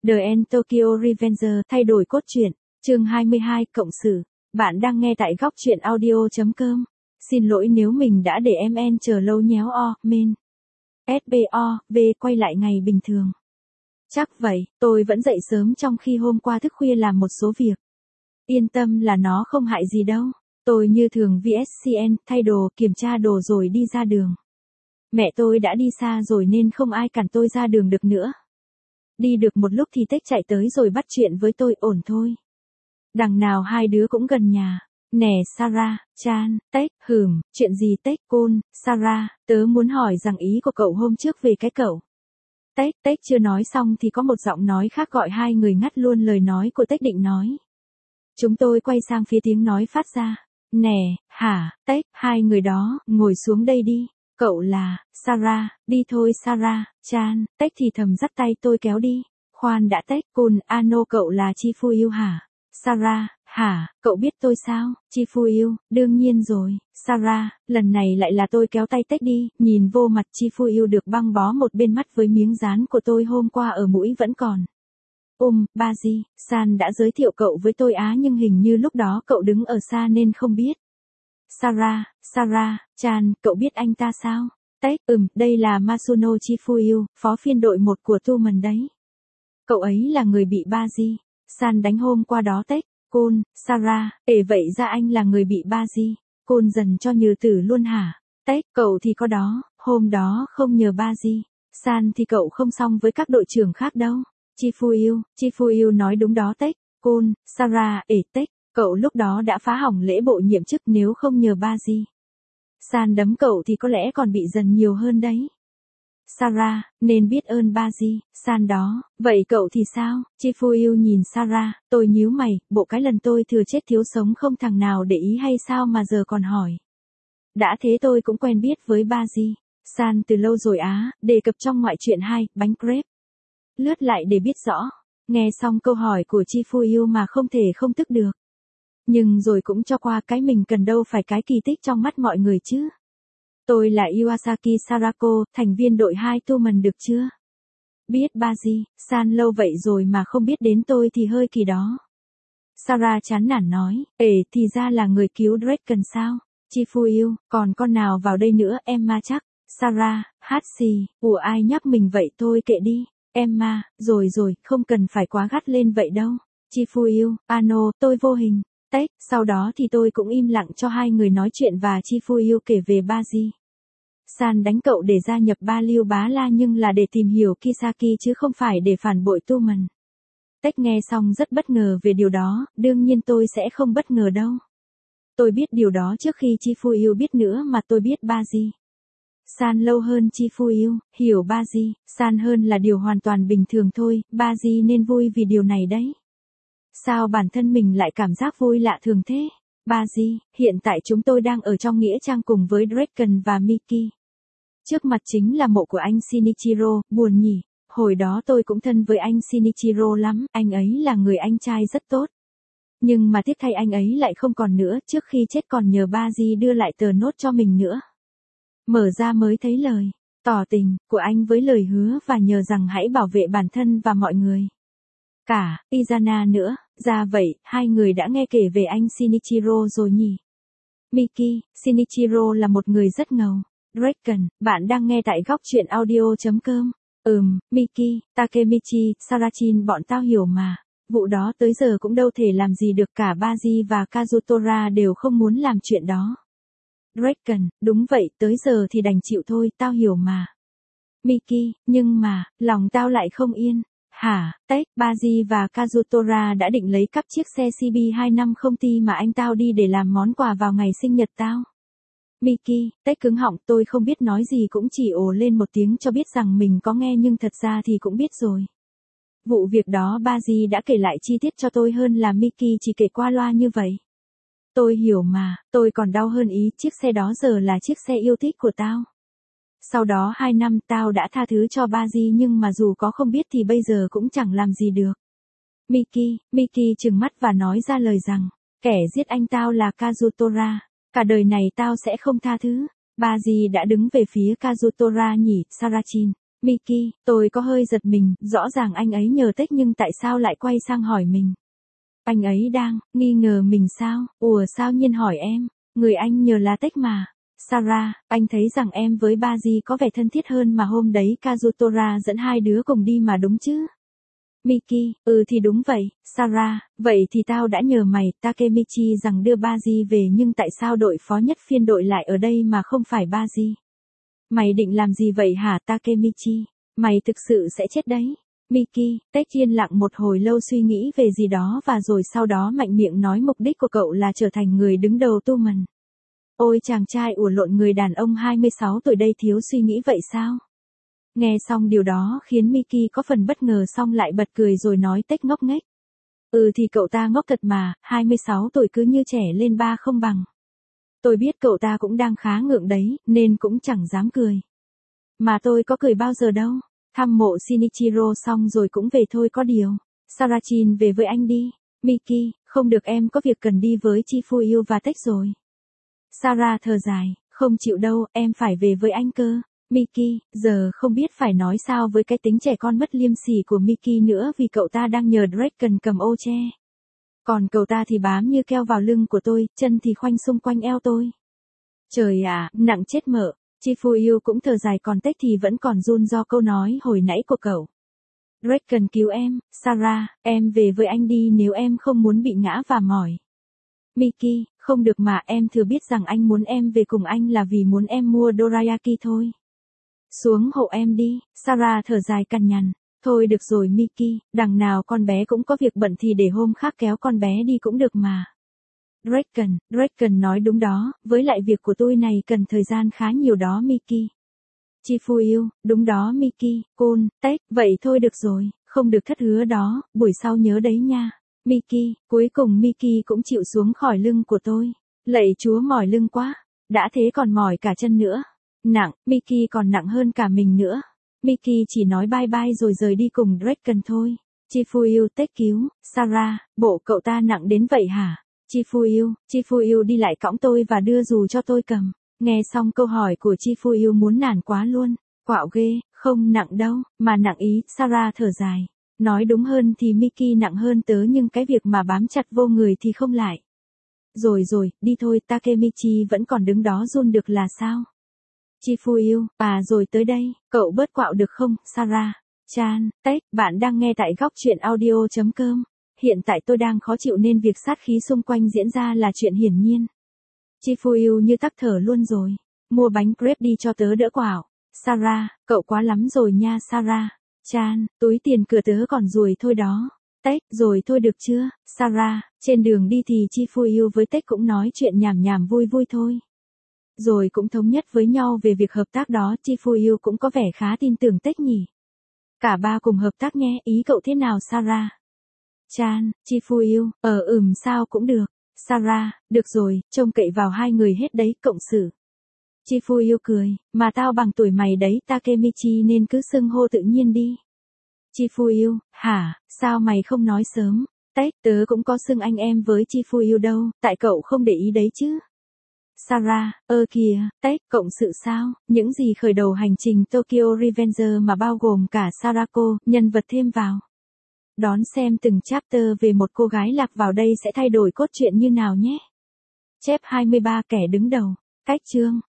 The End Tokyo Revenger thay đổi cốt truyện, chương 22 cộng sự. Bạn đang nghe tại góc truyện audio.com. Xin lỗi nếu mình đã để em chờ lâu nhéo men. SBO, quay lại ngày bình thường. Chắc vậy, tôi vẫn dậy sớm trong khi hôm qua thức khuya làm một số việc. Yên tâm là nó không hại gì đâu. Tôi như thường VSCN, thay đồ, kiểm tra đồ rồi đi ra đường. Mẹ tôi đã đi xa rồi nên không ai cản tôi ra đường được nữa. Đi được một lúc thì Tech chạy tới rồi bắt chuyện với tôi, ổn thôi. Đằng nào hai đứa cũng gần nhà. Nè Sarah, Chan, Tech, chuyện gì Tech, Côn, Sarah, tớ muốn hỏi rằng ý của cậu hôm trước về cái cậu. Tech chưa nói xong thì có một giọng nói khác gọi hai người ngắt luôn lời nói của Tech định nói. Chúng tôi quay sang phía tiếng nói phát ra. Nè, hả, Tech, hai người đó, ngồi xuống đây đi. Cậu là, Sarah, đi thôi Sarah, Chan, Tech thì thầm dắt tay tôi kéo đi. Khoan đã Tech, Côn, Ano cậu là Chifuyu hả? Sarah, hả, cậu biết tôi sao? Chifuyu, đương nhiên rồi. Sarah, lần này lại là tôi kéo tay Tech đi, nhìn vô mặt Chifuyu được băng bó một bên mắt với miếng dán của tôi hôm qua ở mũi vẫn còn. Baji, San đã giới thiệu cậu với tôi nhưng hình như lúc đó cậu đứng ở xa nên không biết. Sarah, Chan, cậu biết anh ta sao? Tech, đây là Masuno Chifuyu, phó phiên đội 1 của Tumen đấy. Cậu ấy là người bị Baji San đánh hôm qua đó Tech, Côn, Sarah, vậy ra anh là người bị Baji Côn dần cho nhừ tử luôn hả? Tech, cậu thì có đó, hôm đó không nhờ Baji San thì cậu không xong với các đội trưởng khác đâu. Chifuyu nói đúng đó Tech, Côn, Sarah, Tech, cậu lúc đó đã phá hỏng lễ bộ nhiệm chức nếu không nhờ Baji San đấm cậu thì có lẽ còn bị dần nhiều hơn đấy. Sarah, nên biết ơn Baji San đó, vậy cậu thì sao? Chifuyu nhìn Sarah, tôi nhíu mày, bộ cái lần tôi thừa chết thiếu sống không thằng nào để ý hay sao mà giờ còn hỏi. Đã thế tôi cũng quen biết với Baji San từ lâu rồi đề cập trong ngoại truyện 2, bánh crepe. Lướt lại để biết rõ. Nghe xong câu hỏi của Chifuyu mà không thể không tức được. Nhưng rồi cũng cho qua cái mình cần đâu phải cái kỳ tích trong mắt mọi người chứ. Tôi là Iwasaki Sarako, thành viên đội 2 Tumen được chưa? Biết Baji San lâu vậy rồi mà không biết đến tôi thì hơi kỳ đó. Sarah chán nản nói, thì ra là người cứu Draken sao? Chifuyu, còn con nào vào đây nữa Emma chắc? Sarah, ai nhắc mình vậy thôi kệ đi. Emma, rồi, không cần phải quá gắt lên vậy đâu. Chifuyu, Ano, tôi vô hình. Tech, sau đó thì tôi cũng im lặng cho hai người nói chuyện và Chifuyu kể về Baji San đánh cậu để gia nhập Ba Liêu Bá La nhưng là để tìm hiểu Kisaki chứ không phải để phản bội Tumen. Tech nghe xong rất bất ngờ về điều đó, đương nhiên tôi sẽ không bất ngờ đâu. Tôi biết điều đó trước khi Chifuyu biết nữa mà tôi biết Baji San lâu hơn Chifuyu, hiểu Baji San hơn là điều hoàn toàn bình thường thôi, Baji nên vui vì điều này đấy. Sao bản thân mình lại cảm giác vui lạ thường thế? Baji, hiện tại chúng tôi đang ở trong nghĩa trang cùng với Draken và Miki. Trước mặt chính là mộ của anh Shinichiro, buồn nhỉ, hồi đó tôi cũng thân với anh Shinichiro lắm, anh ấy là người anh trai rất tốt. Nhưng mà tiếc thay anh ấy lại không còn nữa, trước khi chết còn nhờ Baji đưa lại tờ nốt cho mình nữa. Mở ra mới thấy lời tỏ tình của anh với lời hứa và nhờ rằng hãy bảo vệ bản thân và mọi người. Cả Izana nữa, ra vậy, hai người đã nghe kể về anh Shinichiro rồi nhỉ? Miki, Shinichiro là một người rất ngầu. Draken, bạn đang nghe tại góc truyện audio.com. Miki, Takemichi, Sarachin bọn tao hiểu mà. Vụ đó tới giờ cũng đâu thể làm gì được, cả Baji và Kazutora đều không muốn làm chuyện đó. Draken, đúng vậy, tới giờ thì đành chịu thôi, tao hiểu mà. Miki, nhưng mà, lòng tao lại không yên. Hả, Tech, Baji và Kazutora đã định lấy cắp chiếc xe CB250T mà anh tao đi để làm món quà vào ngày sinh nhật tao. Miki, Tech cứng họng, tôi không biết nói gì cũng chỉ ồ lên một tiếng cho biết rằng mình có nghe nhưng thật ra thì cũng biết rồi. Vụ việc đó Baji đã kể lại chi tiết cho tôi hơn là Miki chỉ kể qua loa như vậy. Tôi hiểu mà, tôi còn đau hơn ý, chiếc xe đó giờ là chiếc xe yêu thích của tao. Sau đó 2 năm tao đã tha thứ cho Baji nhưng mà dù có không biết thì bây giờ cũng chẳng làm gì được. Miki trừng mắt và nói ra lời rằng, kẻ giết anh tao là Kazutora, cả đời này tao sẽ không tha thứ. Baji đã đứng về phía Kazutora nhỉ, Sarachin. Miki, tôi có hơi giật mình, rõ ràng anh ấy nhờ Tech nhưng tại sao lại quay sang hỏi mình? Anh ấy đang nghi ngờ mình sao? Ủa sao nhiên hỏi em? Người anh nhờ là Tech mà. Sarah, anh thấy rằng em với Baji có vẻ thân thiết hơn mà hôm đấy Kazutora dẫn hai đứa cùng đi mà đúng chứ? Miki, thì đúng vậy, Sarah, vậy thì tao đã nhờ mày, Takemichi rằng đưa Baji về nhưng tại sao đội phó nhất phiên đội lại ở đây mà không phải Baji? Mày định làm gì vậy hả Takemichi? Mày thực sự sẽ chết đấy. Miki, Tech yên lặng một hồi lâu suy nghĩ về gì đó và rồi sau đó mạnh miệng nói mục đích của cậu là trở thành người đứng đầu tu mần. Ôi chàng trai ủa lộn người đàn ông 26 tuổi đây thiếu suy nghĩ vậy sao? Nghe xong điều đó khiến Miki có phần bất ngờ xong lại bật cười rồi nói Tech ngốc nghếch. Thì cậu ta ngốc thật mà, 26 tuổi cứ như trẻ lên ba không bằng. Tôi biết cậu ta cũng đang khá ngượng đấy, nên cũng chẳng dám cười. Mà tôi có cười bao giờ đâu. Thăm mộ Shinichiro xong rồi cũng về thôi có điều. Sarachin về với anh đi. Miki, không được em có việc cần đi với Chifuyu và Tech rồi. Sarah thở dài, không chịu đâu, em phải về với anh cơ. Miki, giờ không biết phải nói sao với cái tính trẻ con mất liêm sỉ của Miki nữa vì cậu ta đang nhờ Draken cầm ô che. Còn cậu ta thì bám như keo vào lưng của tôi, chân thì khoanh xung quanh eo tôi. Trời ạ, nặng chết mợ. Chifuyu cũng thở dài còn Tech thì vẫn còn run do câu nói hồi nãy của cậu. Draken cứu em, Sarah, em về với anh đi nếu em không muốn bị ngã và mỏi. Miki, không được mà em thừa biết rằng anh muốn em về cùng anh là vì muốn em mua dorayaki thôi. Xuống hộ em đi, Sarah thở dài cằn nhằn. Thôi được rồi Miki, đằng nào con bé cũng có việc bận thì để hôm khác kéo con bé đi cũng được mà. Draken nói đúng đó, với lại việc của tôi này cần thời gian khá nhiều đó Miki. Chifuyu, đúng đó Miki, Tech, vậy thôi được rồi, không được thất hứa đó, buổi sau nhớ đấy nha. Miki, cuối cùng Miki cũng chịu xuống khỏi lưng của tôi. Lạy chúa mỏi lưng quá, đã thế còn mỏi cả chân nữa. Nặng, Miki còn nặng hơn cả mình nữa. Miki chỉ nói bye bye rồi rời đi cùng Draken thôi. Chifuyu Tech cứu, Sarah, bộ cậu ta nặng đến vậy hả? Chifuyu đi lại cõng tôi và đưa dù cho tôi cầm. Nghe xong câu hỏi của Chifuyu muốn nản quá luôn. Quạo ghê, không nặng đâu, mà nặng ý, Sarah thở dài. Nói đúng hơn thì Miki nặng hơn tớ nhưng cái việc mà bám chặt vô người thì không lại. Rồi, đi thôi, Takemichi vẫn còn đứng đó run được là sao? Chifuyu, rồi tới đây, cậu bớt quạo được không, Sarah? Chan, Tech, bạn đang nghe tại góc truyện audio.com. Hiện tại tôi đang khó chịu nên việc sát khí xung quanh diễn ra là chuyện hiển nhiên. Chifuyu như tắc thở luôn rồi. Mua bánh crepe đi cho tớ đỡ quạo. Sarah, cậu quá lắm rồi nha Sarah. Chan, túi tiền cửa tớ còn ruồi thôi đó. Tech, rồi thôi được chưa, Sarah, trên đường đi thì Chifuyu với Tech cũng nói chuyện nhảm vui thôi. Rồi cũng thống nhất với nhau về việc hợp tác đó, Chifuyu cũng có vẻ khá tin tưởng Tech nhỉ. Cả ba cùng hợp tác nhé, ý cậu thế nào Sarah? Chan, Chifuyu, sao cũng được. Sarah, được rồi, trông cậy vào hai người hết đấy, cộng sự. Chifuyu cười, mà tao bằng tuổi mày đấy Takemichi nên cứ xưng hô tự nhiên đi. Chifuyu, hả, sao mày không nói sớm? Tech, tớ cũng có xưng anh em với Chifuyu đâu, tại cậu không để ý đấy chứ. Sarah, kìa, Tech, cộng sự sao, những gì khởi đầu hành trình Tokyo Revenger mà bao gồm cả Sarako, nhân vật thêm vào. Đón xem từng chapter về một cô gái lạc vào đây sẽ thay đổi cốt truyện như nào nhé. Chép 23 kẻ đứng đầu. Cách chương